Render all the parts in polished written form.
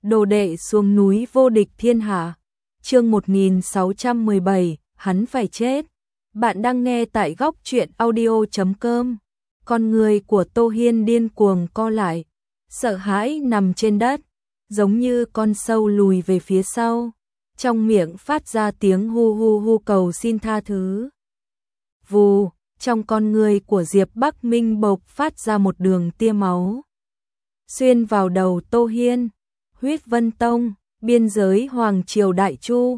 Đồ đệ xuống núi vô địch thiên hạ. Chương 1617, hắn phải chết. Bạn đang nghe tại góc truyện audio.com. Con người của Tô Hiên điên cuồng co lại, sợ hãi nằm trên đất, giống như con sâu lùi về phía sau, trong miệng phát ra tiếng hu hu hu cầu xin tha thứ. Vù, trong con người của Diệp Bắc Minh bộc phát ra một đường tia máu, xuyên vào đầu Tô Hiên. Huyết Vân Tông, biên giới Hoàng Triều Đại Chu.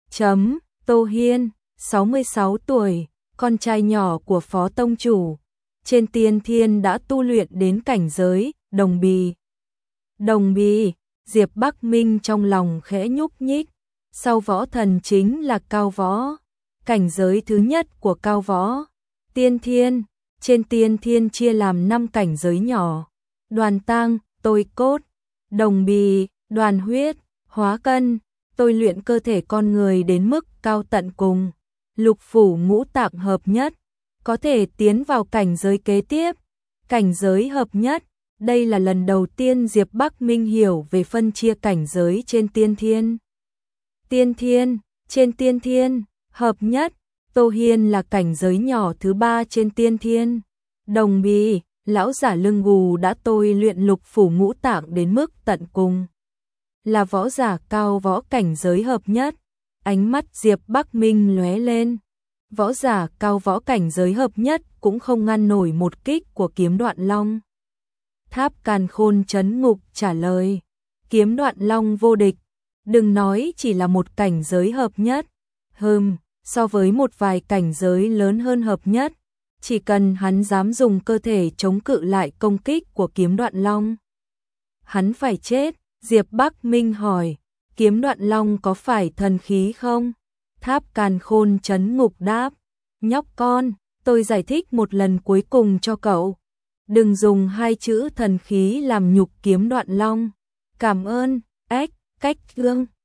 Tô Hiên, 66 tuổi, con trai nhỏ của Phó Tông Chủ. Trên Tiên Thiên đã tu luyện đến cảnh giới Đồng Bì. Đồng Bì, Diệp Bắc Minh trong lòng khẽ nhúc nhích. Sau võ thần chính là Cao Võ, cảnh giới thứ nhất của Cao Võ. Tiên Thiên, trên Tiên Thiên chia làm 5 cảnh giới nhỏ: Đoàn Tang, Tôi Cốt, Đồng Bì, Đoàn Huyết, Hóa Cân. Tôi luyện cơ thể con người đến mức cao tận cùng, lục phủ ngũ tạng hợp nhất, có thể tiến vào cảnh giới kế tiếp, cảnh giới hợp nhất. Đây là lần đầu tiên Diệp Bắc Minh hiểu về phân chia cảnh giới trên Tiên Thiên. Tiên Thiên, trên Tiên Thiên, hợp nhất. Tô Hiên là cảnh giới nhỏ thứ 3 trên Tiên Thiên. Đồng Bì, lão giả lưng gù đã tôi luyện lục phủ ngũ tạng đến mức tận cùng, là võ giả cao võ cảnh giới hợp nhất. Ánh mắt Diệp Bắc Minh lóe lên. Võ giả cao võ cảnh giới hợp nhất cũng không ngăn nổi một kích của Kiếm Đoạn Long. Tháp Càn Khôn Trấn Ngục trả lời: Kiếm Đoạn Long vô địch, đừng nói chỉ là một cảnh giới hợp nhất, so với một vài cảnh giới lớn hơn hợp nhất, chỉ cần hắn dám dùng cơ thể chống cự lại công kích của Kiếm Đoạn Long, hắn phải chết. Diệp Bắc Minh hỏi: Kiếm Đoạn Long có phải thần khí không? Tháp Càn Khôn Trấn Ngục đáp: Nhóc con, tôi giải thích một lần cuối cùng cho cậu. Đừng dùng 2 chữ thần khí làm nhục Kiếm Đoạn Long. Cảm ơn, cách gương.